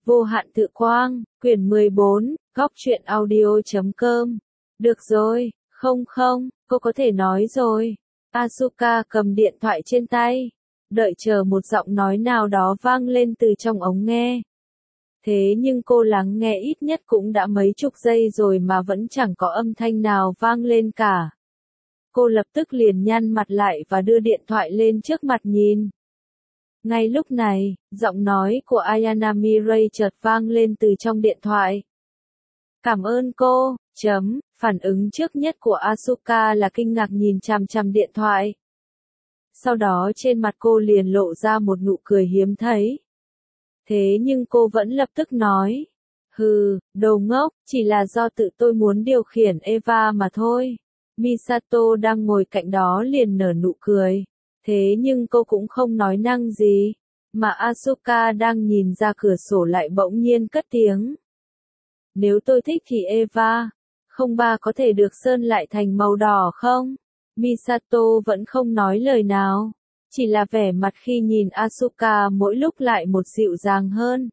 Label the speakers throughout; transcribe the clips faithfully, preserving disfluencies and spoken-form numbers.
Speaker 1: Vô hạn tự quang, quyển mười bốn, góc truyện audio chấm com. Được rồi, không không, cô có thể nói rồi. Asuka cầm điện thoại trên tay, đợi chờ một giọng nói nào đó vang lên từ trong ống nghe. Thế nhưng cô lắng nghe ít nhất cũng đã mấy chục giây rồi mà vẫn chẳng có âm thanh nào vang lên cả. Cô lập tức liền nhăn mặt lại và đưa điện thoại lên trước mặt nhìn. Ngay lúc này, giọng nói của Ayana Mirai chợt vang lên từ trong điện thoại. Cảm ơn cô, chấm, phản ứng trước nhất của Asuka là kinh ngạc nhìn chằm chằm điện thoại. Sau đó trên mặt cô liền lộ ra một nụ cười hiếm thấy. Thế nhưng cô vẫn lập tức nói. Hừ, đồ ngốc, chỉ là do tự tôi muốn điều khiển Eva mà thôi. Misato đang ngồi cạnh đó liền nở nụ cười. Thế nhưng cô cũng không nói năng gì, mà Asuka đang nhìn ra cửa sổ lại bỗng nhiên cất tiếng. Nếu tôi thích thì Eva, không ba có thể được sơn lại thành màu đỏ không? Misato vẫn không nói lời nào, chỉ là vẻ mặt khi nhìn Asuka mỗi lúc lại một dịu dàng hơn.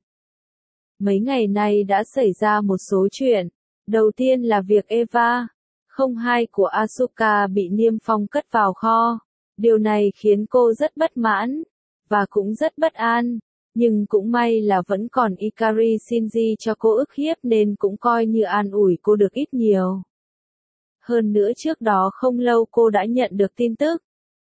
Speaker 1: Mấy ngày nay đã xảy ra một số chuyện, đầu tiên là việc Eva, không hai của Asuka bị Niêm Phong cất vào kho. Điều này khiến cô rất bất mãn, và cũng rất bất an, nhưng cũng may là vẫn còn Ikari Shinji cho cô ức hiếp nên cũng coi như an ủi cô được ít nhiều. Hơn nữa trước đó không lâu cô đã nhận được tin tức.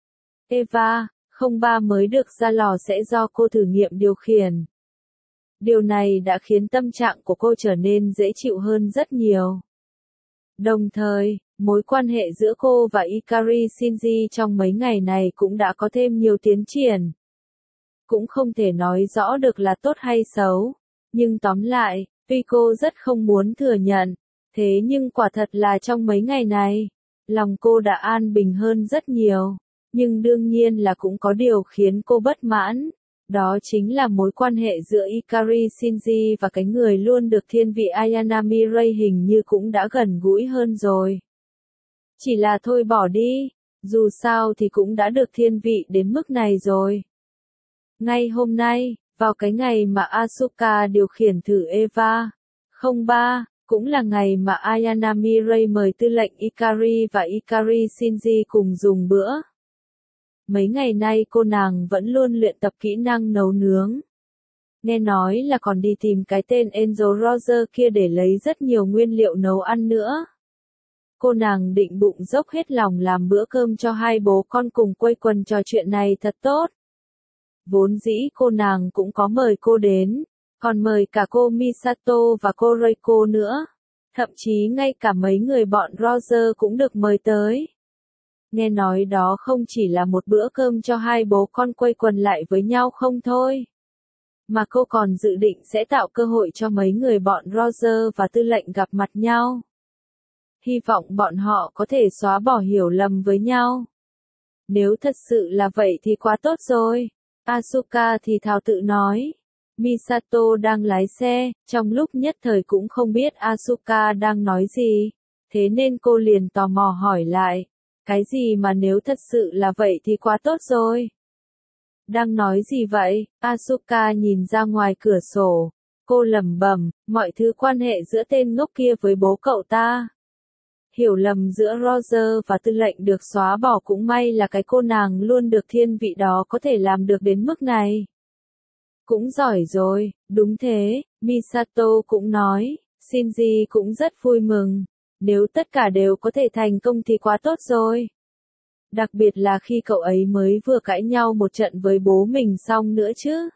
Speaker 1: Eva, không ba mới được ra lò sẽ do cô thử nghiệm điều khiển. Điều này đã khiến tâm trạng của cô trở nên dễ chịu hơn rất nhiều. Đồng thời, mối quan hệ giữa cô và Ikari Shinji trong mấy ngày này cũng đã có thêm nhiều tiến triển. Cũng không thể nói rõ được là tốt hay xấu, nhưng tóm lại, tuy cô rất không muốn thừa nhận, thế nhưng quả thật là trong mấy ngày này, lòng cô đã an bình hơn rất nhiều, nhưng đương nhiên là cũng có điều khiến cô bất mãn. Đó chính là mối quan hệ giữa Ikari Shinji và cái người luôn được thiên vị Ayana Mirai hình như cũng đã gần gũi hơn rồi. Chỉ là thôi bỏ đi, dù sao thì cũng đã được thiên vị đến mức này rồi. Ngay hôm nay, vào cái ngày mà Asuka điều khiển thử Eva, không ba, cũng là ngày mà Ayana Mirai mời tư lệnh Ikari và Ikari Shinji cùng dùng bữa. Mấy ngày nay cô nàng vẫn luôn luyện tập kỹ năng nấu nướng. Nghe nói là còn đi tìm cái tên Angel Roger kia để lấy rất nhiều nguyên liệu nấu ăn nữa. Cô nàng định bụng dốc hết lòng làm bữa cơm cho hai bố con cùng quây quần trò chuyện này thật tốt. Vốn dĩ cô nàng cũng có mời cô đến, còn mời cả cô Misato và cô Reiko nữa. Thậm chí ngay cả mấy người bọn Roger cũng được mời tới. Nghe nói đó không chỉ là một bữa cơm cho hai bố con quây quần lại với nhau không thôi. Mà cô còn dự định sẽ tạo cơ hội cho mấy người bọn Roger và tư lệnh gặp mặt nhau. Hy vọng bọn họ có thể xóa bỏ hiểu lầm với nhau. Nếu thật sự là vậy thì quá tốt rồi. Asuka thì thào tự nói. Misato đang lái xe, trong lúc nhất thời cũng không biết Asuka đang nói gì. Thế nên cô liền tò mò hỏi lại. Cái gì mà nếu thật sự là vậy thì quá tốt rồi. Đang nói gì vậy? Asuka nhìn ra ngoài cửa sổ. Cô lẩm bẩm, mọi thứ quan hệ giữa tên ngốc kia với bố cậu ta. Hiểu lầm giữa Roger và tư lệnh được xóa bỏ cũng may là cái cô nàng luôn được thiên vị đó có thể làm được đến mức này. Cũng giỏi rồi, đúng thế, Misato cũng nói, Shinji cũng rất vui mừng. Nếu tất cả đều có thể thành công thì quá tốt rồi. Đặc biệt là khi cậu ấy mới vừa cãi nhau một trận với bố mình xong nữa chứ.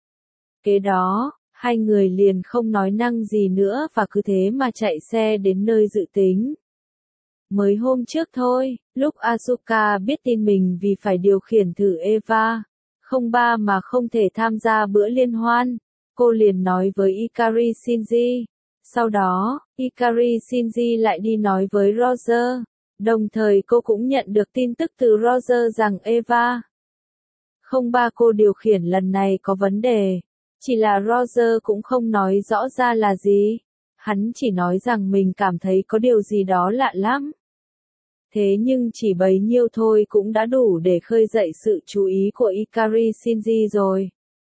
Speaker 1: Kế đó, hai người liền không nói năng gì nữa và cứ thế mà chạy xe đến nơi dự tính. Mới hôm trước thôi, lúc Asuka biết tin mình vì phải điều khiển thử Eva, không ba mà không thể tham gia bữa liên hoan, cô liền nói với Ikari Shinji. Sau đó, Ikari Shinji lại đi nói với Roger. Đồng thời cô cũng nhận được tin tức từ Roger rằng Eva không ba cô điều khiển lần này có vấn đề. Chỉ là Roger cũng không nói rõ ra là gì. Hắn chỉ nói rằng mình cảm thấy có điều gì đó lạ lắm. Thế nhưng chỉ bấy nhiêu thôi cũng đã đủ để khơi dậy sự chú ý của Ikari Shinji rồi.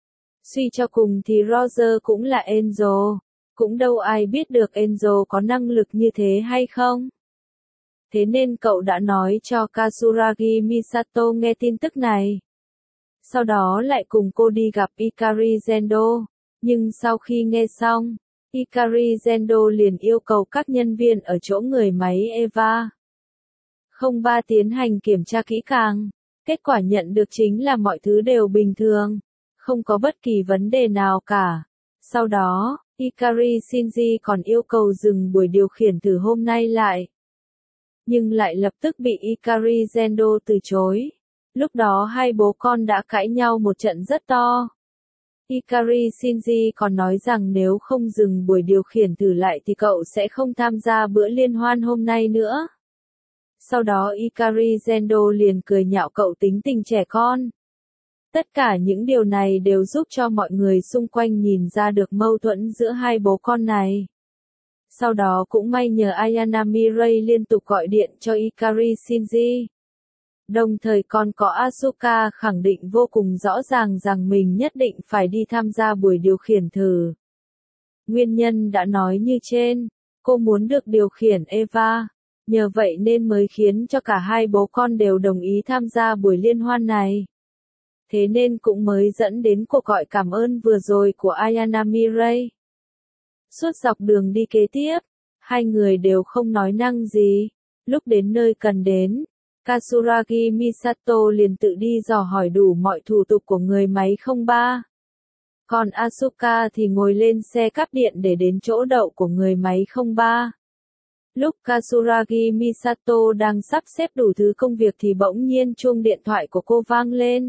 Speaker 1: Suy cho cùng thì Roger cũng là Angel, cũng đâu ai biết được Angel có năng lực như thế hay không. Thế nên cậu đã nói cho Katsuragi Misato nghe tin tức này. Sau đó lại cùng cô đi gặp Ikari Gendo, nhưng sau khi nghe xong, Ikari Gendo liền yêu cầu các nhân viên ở chỗ người máy Eva không ba tiến hành kiểm tra kỹ càng. Kết quả nhận được chính là mọi thứ đều bình thường, không có bất kỳ vấn đề nào cả. Sau đó, Ikari Shinji còn yêu cầu dừng buổi điều khiển thử hôm nay lại. Nhưng lại lập tức bị Ikari Gendo từ chối. Lúc đó hai bố con đã cãi nhau một trận rất to. Ikari Shinji còn nói rằng nếu không dừng buổi điều khiển thử lại thì cậu sẽ không tham gia bữa liên hoan hôm nay nữa. Sau đó Ikari Gendo liền cười nhạo cậu tính tình trẻ con. Tất cả những điều này đều giúp cho mọi người xung quanh nhìn ra được mâu thuẫn giữa hai bố con này. Sau đó cũng may nhờ Ayana Mirai liên tục gọi điện cho Ikari Shinji. Đồng thời còn có Asuka khẳng định vô cùng rõ ràng rằng mình nhất định phải đi tham gia buổi điều khiển thử. Nguyên nhân đã nói như trên, cô muốn được điều khiển Eva, nhờ vậy nên mới khiến cho cả hai bố con đều đồng ý tham gia buổi liên hoan này. Thế nên cũng mới dẫn đến cuộc gọi cảm ơn vừa rồi của Ayana Mirai. Suốt dọc đường đi kế tiếp, hai người đều không nói năng gì. Lúc đến nơi cần đến, Katsuragi Misato liền tự đi dò hỏi đủ mọi thủ tục của người máy không ba. Còn Asuka thì ngồi lên xe cáp điện để đến chỗ đậu của người máy không ba. Lúc Katsuragi Misato đang sắp xếp đủ thứ công việc thì bỗng nhiên chuông điện thoại của cô vang lên.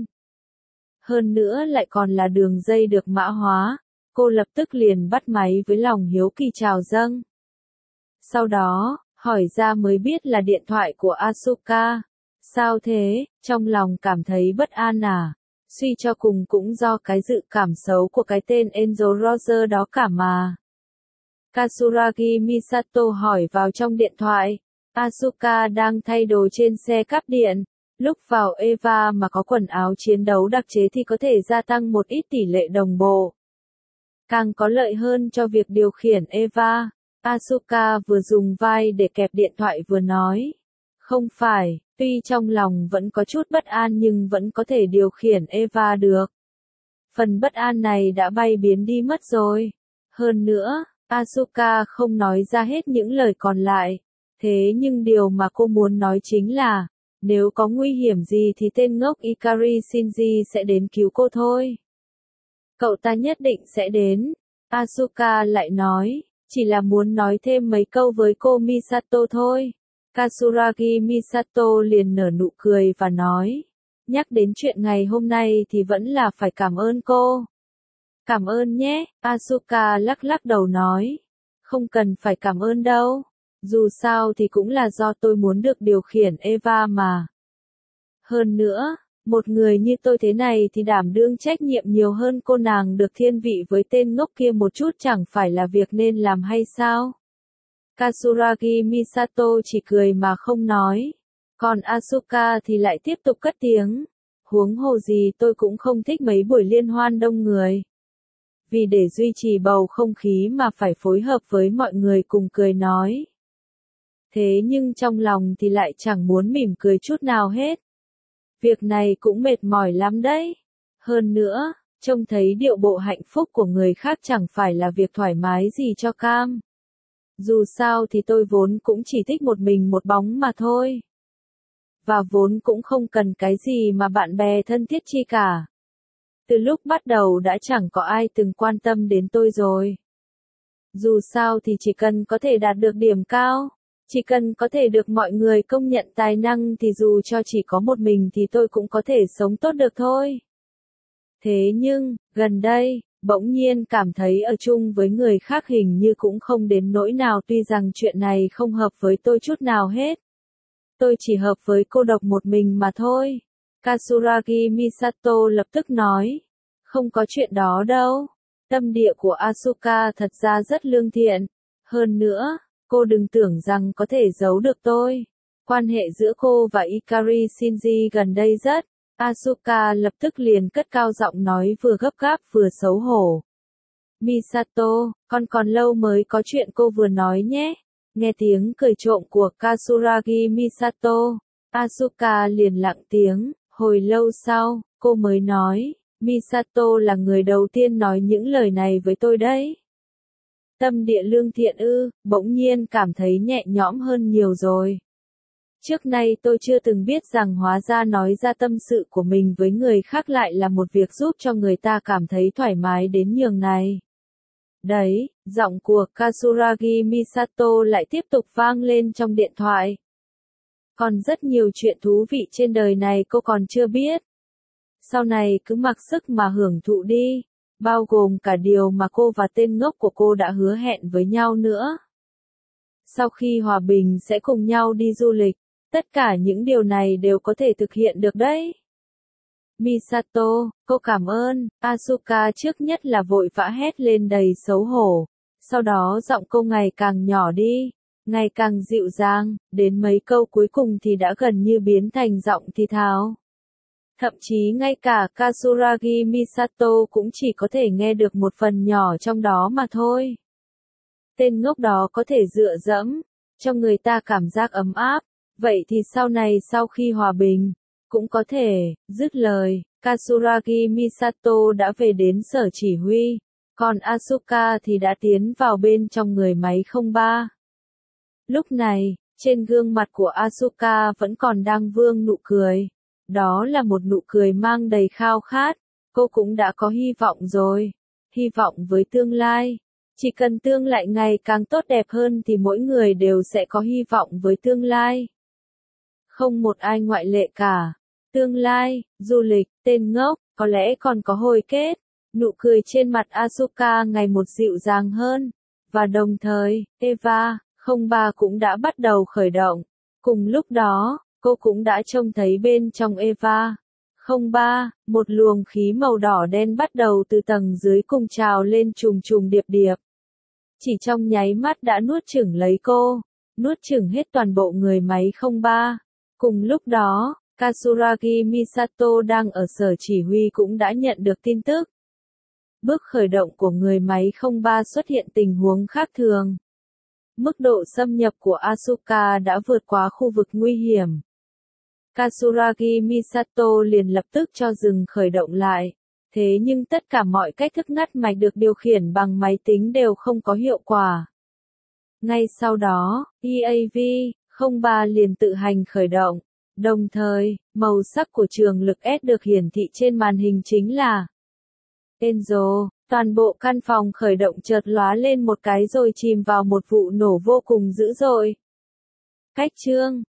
Speaker 1: Hơn nữa lại còn là đường dây được mã hóa, cô lập tức liền bắt máy với lòng hiếu kỳ chào dâng. Sau đó, hỏi ra mới biết là điện thoại của Asuka. Sao thế, trong lòng cảm thấy bất an à? Suy cho cùng cũng do cái dự cảm xấu của cái tên Angel Roger đó cả mà. Katsuragi Misato hỏi vào trong điện thoại. Asuka đang thay đồ trên xe cáp điện. Lúc vào Eva mà có quần áo chiến đấu đặc chế thì có thể gia tăng một ít tỷ lệ đồng bộ. Càng có lợi hơn cho việc điều khiển Eva. Asuka vừa dùng vai để kẹp điện thoại vừa nói. Không phải, tuy trong lòng vẫn có chút bất an nhưng vẫn có thể điều khiển Eva được. Phần bất an này đã bay biến đi mất rồi. Hơn nữa, Asuka không nói ra hết những lời còn lại. Thế nhưng điều mà cô muốn nói chính là, nếu có nguy hiểm gì thì tên ngốc Ikari Shinji sẽ đến cứu cô thôi. Cậu ta nhất định sẽ đến. Asuka lại nói, chỉ là muốn nói thêm mấy câu với cô Misato thôi. Katsuragi Misato liền nở nụ cười và nói, nhắc đến chuyện ngày hôm nay thì vẫn là phải cảm ơn cô. Cảm ơn nhé, Asuka lắc lắc đầu nói, không cần phải cảm ơn đâu, dù sao thì cũng là do tôi muốn được điều khiển Eva mà. Hơn nữa, một người như tôi thế này thì đảm đương trách nhiệm nhiều hơn cô nàng được thiên vị với tên ngốc kia một chút chẳng phải là việc nên làm hay sao? Katsuragi Misato chỉ cười mà không nói. Còn Asuka thì lại tiếp tục cất tiếng. Huống hồ gì tôi cũng không thích mấy buổi liên hoan đông người. Vì để duy trì bầu không khí mà phải phối hợp với mọi người cùng cười nói. Thế nhưng trong lòng thì lại chẳng muốn mỉm cười chút nào hết. Việc này cũng mệt mỏi lắm đấy. Hơn nữa, trông thấy điệu bộ hạnh phúc của người khác chẳng phải là việc thoải mái gì cho cam. Dù sao thì tôi vốn cũng chỉ thích một mình một bóng mà thôi. Và vốn cũng không cần cái gì mà bạn bè thân thiết chi cả. Từ lúc bắt đầu đã chẳng có ai từng quan tâm đến tôi rồi. Dù sao thì chỉ cần có thể đạt được điểm cao, chỉ cần có thể được mọi người công nhận tài năng thì dù cho chỉ có một mình thì tôi cũng có thể sống tốt được thôi. Thế nhưng, gần đây, bỗng nhiên cảm thấy ở chung với người khác hình như cũng không đến nỗi nào tuy rằng chuyện này không hợp với tôi chút nào hết. Tôi chỉ hợp với cô độc một mình mà thôi. Katsuragi Misato lập tức nói. Không có chuyện đó đâu. Tâm địa của Asuka thật ra rất lương thiện. Hơn nữa, cô đừng tưởng rằng có thể giấu được tôi. Quan hệ giữa cô và Ikari Shinji gần đây rất Asuka lập tức liền cất cao giọng nói vừa gấp gáp vừa xấu hổ. Misato, con còn lâu mới có chuyện cô vừa nói nhé. Nghe tiếng cười trộm của Katsuragi Misato, Asuka liền lặng tiếng, hồi lâu sau, cô mới nói, Misato là người đầu tiên nói những lời này với tôi đấy. Tâm địa lương thiện ư, bỗng nhiên cảm thấy nhẹ nhõm hơn nhiều rồi. Trước nay tôi chưa từng biết rằng hóa ra nói ra tâm sự của mình với người khác lại là một việc giúp cho người ta cảm thấy thoải mái đến nhường này. Đấy, giọng của Katsuragi Misato lại tiếp tục vang lên trong điện thoại. Còn rất nhiều chuyện thú vị trên đời này cô còn chưa biết. Sau này cứ mặc sức mà hưởng thụ đi, bao gồm cả điều mà cô và tên ngốc của cô đã hứa hẹn với nhau nữa. Sau khi hòa bình sẽ cùng nhau đi du lịch, tất cả những điều này đều có thể thực hiện được đấy. Misato, cô cảm ơn, Asuka trước nhất là vội vã hét lên đầy xấu hổ. Sau đó giọng cô ngày càng nhỏ đi, ngày càng dịu dàng, đến mấy câu cuối cùng thì đã gần như biến thành giọng thì thào. Thậm chí ngay cả Katsuragi Misato cũng chỉ có thể nghe được một phần nhỏ trong đó mà thôi. Tên ngốc đó có thể dựa dẫm, cho người ta cảm giác ấm áp, vậy thì sau này sau khi hòa bình, cũng có thể, dứt lời, Katsuragi Misato đã về đến sở chỉ huy, còn Asuka thì đã tiến vào bên trong người máy không ba. Lúc này, trên gương mặt của Asuka vẫn còn đang vương nụ cười. Đó là một nụ cười mang đầy khao khát, cô cũng đã có hy vọng rồi, hy vọng với tương lai. Chỉ cần tương lai ngày càng tốt đẹp hơn thì mỗi người đều sẽ có hy vọng với tương lai. Không một ai ngoại lệ cả. Tương lai, du lịch, tên ngốc, có lẽ còn có hồi kết. Nụ cười trên mặt Asuka ngày một dịu dàng hơn. Và đồng thời, Eva, không ba cũng đã bắt đầu khởi động. Cùng lúc đó, cô cũng đã trông thấy bên trong Eva. Không ba, một luồng khí màu đỏ đen bắt đầu từ tầng dưới cùng trào lên trùng trùng điệp điệp. Chỉ trong nháy mắt đã nuốt chửng lấy cô, nuốt chửng hết toàn bộ người máy không ba. Cùng lúc đó, Katsuragi Misato đang ở sở chỉ huy cũng đã nhận được tin tức. Bước khởi động của người máy không ba xuất hiện tình huống khác thường. Mức độ xâm nhập của Asuka đã vượt quá khu vực nguy hiểm. Katsuragi Misato liền lập tức cho dừng khởi động lại. Thế nhưng tất cả mọi cách thức ngắt mạch được điều khiển bằng máy tính đều không có hiệu quả. Ngay sau đó, e a vê không ba liền tự hành khởi động. Đồng thời, màu sắc của trường lực S được hiển thị trên màn hình chính là Enzo. Toàn bộ căn phòng khởi động chợt lóa lên một cái rồi chìm vào một vụ nổ vô cùng dữ dội. Cách chương